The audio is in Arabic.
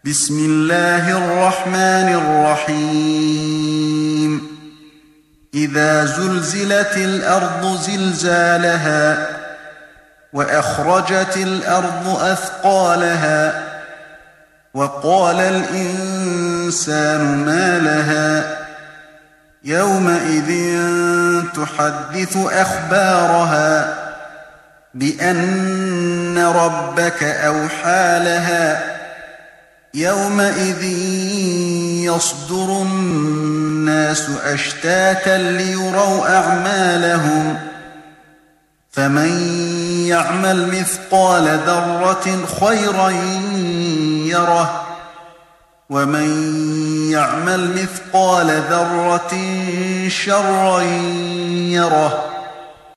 بسم الله الرحمن الرحيم إذا زلزلت الأرض زلزالها وأخرجت الأرض أثقالها وقال الإنسان ما لها يومئذ تحدث أخبارها بأن ربك أوحى لها يومئذ يصدر الناس أشتاتا ليروا أعمالهم فمن يعمل مثقال ذرة خيرا يره ومن يعمل مثقال ذرة شرا يره